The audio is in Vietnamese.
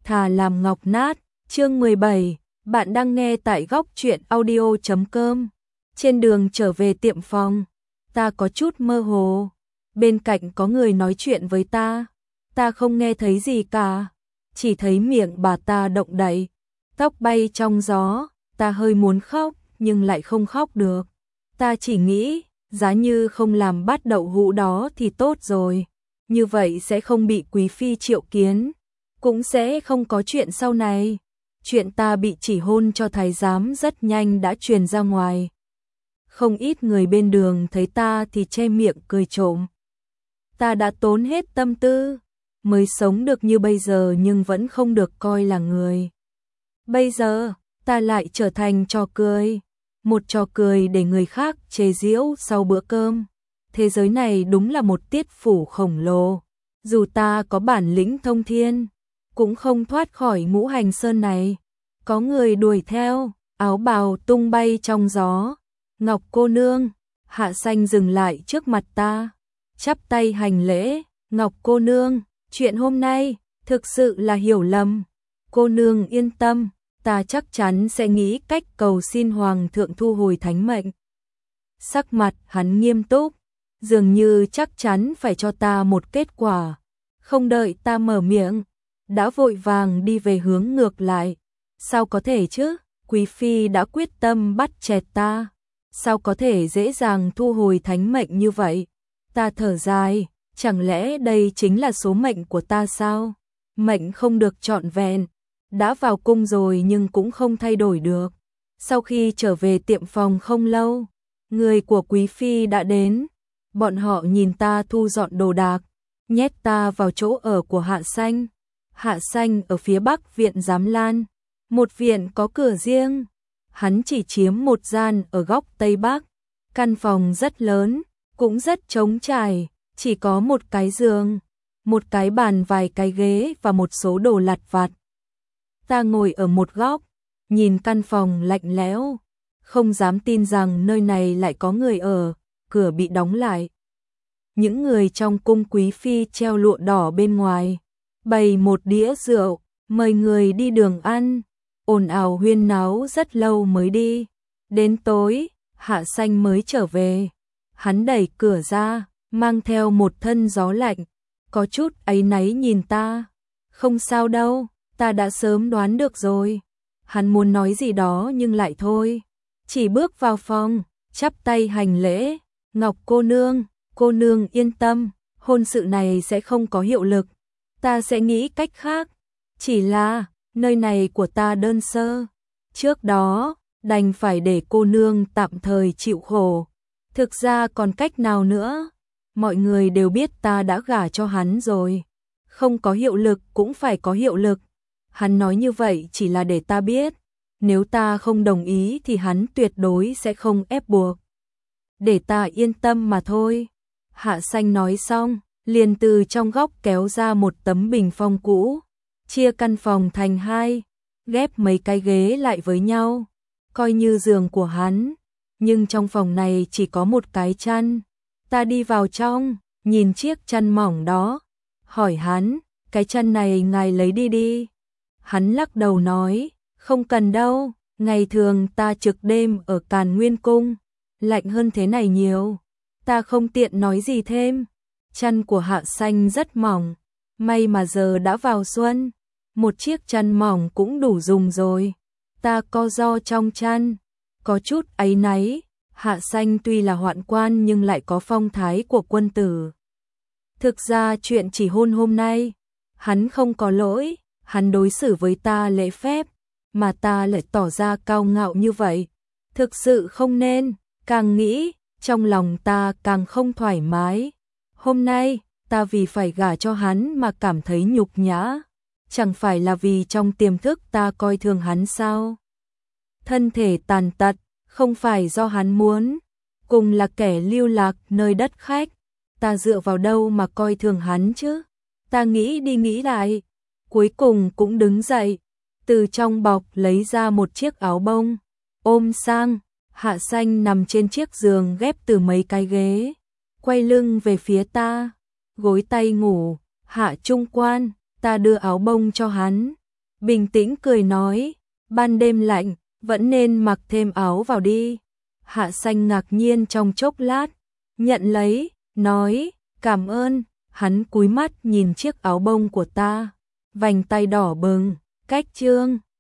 thà làm ngọc nát. Chương 17, bạn đang nghe tại góc truyện audio.com. Trên đường trở về tiệm phòng, ta có chút mơ hồ. Bên cạnh có người nói chuyện với ta không nghe thấy gì cả, chỉ thấy miệng bà ta động đậy, tóc bay trong gió, ta hơi muốn khóc nhưng lại không khóc được. Ta chỉ nghĩ, giá như không làm bát đậu hũ đó thì tốt rồi, như vậy sẽ không bị quý phi triệu kiến, cũng sẽ không có chuyện sau này. Chuyện ta bị chỉ hôn cho thái giám rất nhanh đã truyền ra ngoài. Không ít người bên đường thấy ta thì che miệng cười trộm. Ta đã tốn hết tâm tư mới sống được như bây giờ nhưng vẫn không được coi là người. Bây giờ, ta lại trở thành trò cười, một trò cười để người khác chế giễu sau bữa cơm. Thế giới này đúng là một tiết phủ khổng lồ, dù ta có bản lĩnh thông thiên, cũng không thoát khỏi ngũ hành sơn này. Có người đuổi theo, áo bào tung bay trong gió. Ngọc cô nương, Hạ Xanh dừng lại trước mặt ta, chắp tay hành lễ. Ngọc cô nương, chuyện hôm nay thực sự là hiểu lầm. Cô nương yên tâm, ta chắc chắn sẽ nghĩ cách cầu xin hoàng thượng thu hồi thánh mệnh. Sắc mặt hắn nghiêm túc, dường như chắc chắn phải cho ta một kết quả. Không đợi ta mở miệng, đã vội vàng đi về hướng ngược lại. Sao có thể chứ? Quý phi đã quyết tâm bắt chẹt ta, sao có thể dễ dàng thu hồi thánh mệnh như vậy? Ta thở dài, chẳng lẽ đây chính là số mệnh của ta sao? Mệnh không được trọn vẹn, đã vào cung rồi nhưng cũng không thay đổi được. Sau khi trở về tiệm phòng không lâu, người của quý phi đã đến. Bọn họ nhìn ta thu dọn đồ đạc, nhét ta vào chỗ ở của Hạ Xanh. Hạ Xanh ở phía bắc viện Giám Lan, một viện có cửa riêng. Hắn chỉ chiếm một gian ở góc tây bắc. Căn phòng rất lớn, cũng rất trống trải, chỉ có một cái giường, một cái bàn, vài cái ghế và một số đồ lặt vặt. Ta ngồi ở một góc, nhìn căn phòng lạnh lẽo, không dám tin rằng nơi này lại có người ở. Cửa bị đóng lại. Những người trong cung quý phi treo lụa đỏ bên ngoài, bày một đĩa rượu, mời người đi đường ăn, ồn ào huyên náo rất lâu mới đi. Đến tối, Hạ Xanh mới trở về. Hắn đẩy cửa ra, mang theo một thân gió lạnh, có chút áy náy nhìn ta. Không sao đâu, ta đã sớm đoán được rồi. Hắn muốn nói gì đó nhưng lại thôi, chỉ bước vào phòng, chắp tay hành lễ. Ngọc cô nương yên tâm, hôn sự này sẽ không có hiệu lực. Ta sẽ nghĩ cách khác. Chỉ là, nơi này của ta đơn sơ. Trước đó, đành phải để cô nương tạm thời chịu khổ. Thực ra còn cách nào nữa? Mọi người đều biết ta đã gả cho hắn rồi. Không có hiệu lực cũng phải có hiệu lực. Hắn nói như vậy chỉ là để ta biết. Nếu ta không đồng ý thì hắn tuyệt đối sẽ không ép buộc. Để ta yên tâm mà thôi. Hạ Xanh nói xong, liền từ trong góc kéo ra một tấm bình phong cũ, chia căn phòng thành hai, ghép mấy cái ghế lại với nhau, coi như giường của hắn. Nhưng trong phòng này chỉ có một cái chăn. Ta đi vào trong, nhìn chiếc chăn mỏng đó, hỏi hắn, cái chăn này ngài lấy đi đi. Hắn lắc đầu nói, không cần đâu, ngày thường ta trực đêm ở Càn Nguyên Cung, lạnh hơn thế này nhiều. Ta không tiện nói gì thêm. Chăn của Hạ Xanh rất mỏng, may mà giờ đã vào xuân, một chiếc chăn mỏng cũng đủ dùng rồi. Ta co ro trong chăn, có chút áy náy. Hạ Xanh tuy là hoạn quan nhưng lại có phong thái của quân tử. Thực ra chuyện chỉ hôn hôm nay, hắn không có lỗi, hắn đối xử với ta lễ phép, mà ta lại tỏ ra cao ngạo như vậy. Thực sự không nên, càng nghĩ, trong lòng ta càng không thoải mái. Hôm nay, ta vì phải gả cho hắn mà cảm thấy nhục nhã. Chẳng phải là vì trong tiềm thức ta coi thường hắn sao? Thân thể tàn tật, không phải do hắn muốn. Cùng là kẻ lưu lạc nơi đất khách, ta dựa vào đâu mà coi thường hắn chứ? Ta nghĩ đi nghĩ lại, cuối cùng cũng đứng dậy, từ trong bọc lấy ra một chiếc áo bông, ôm sang. Hạ Xanh nằm trên chiếc giường ghép từ mấy cái ghế, quay lưng về phía ta, gối tay ngủ. Hạ trung quan, ta đưa áo bông cho hắn, bình tĩnh cười nói, ban đêm lạnh, vẫn nên mặc thêm áo vào đi. Hạ Xanh ngạc nhiên trong chốc lát, nhận lấy, nói, cảm ơn. Hắn cúi mắt nhìn chiếc áo bông của ta, vành tay đỏ bừng, cách trương.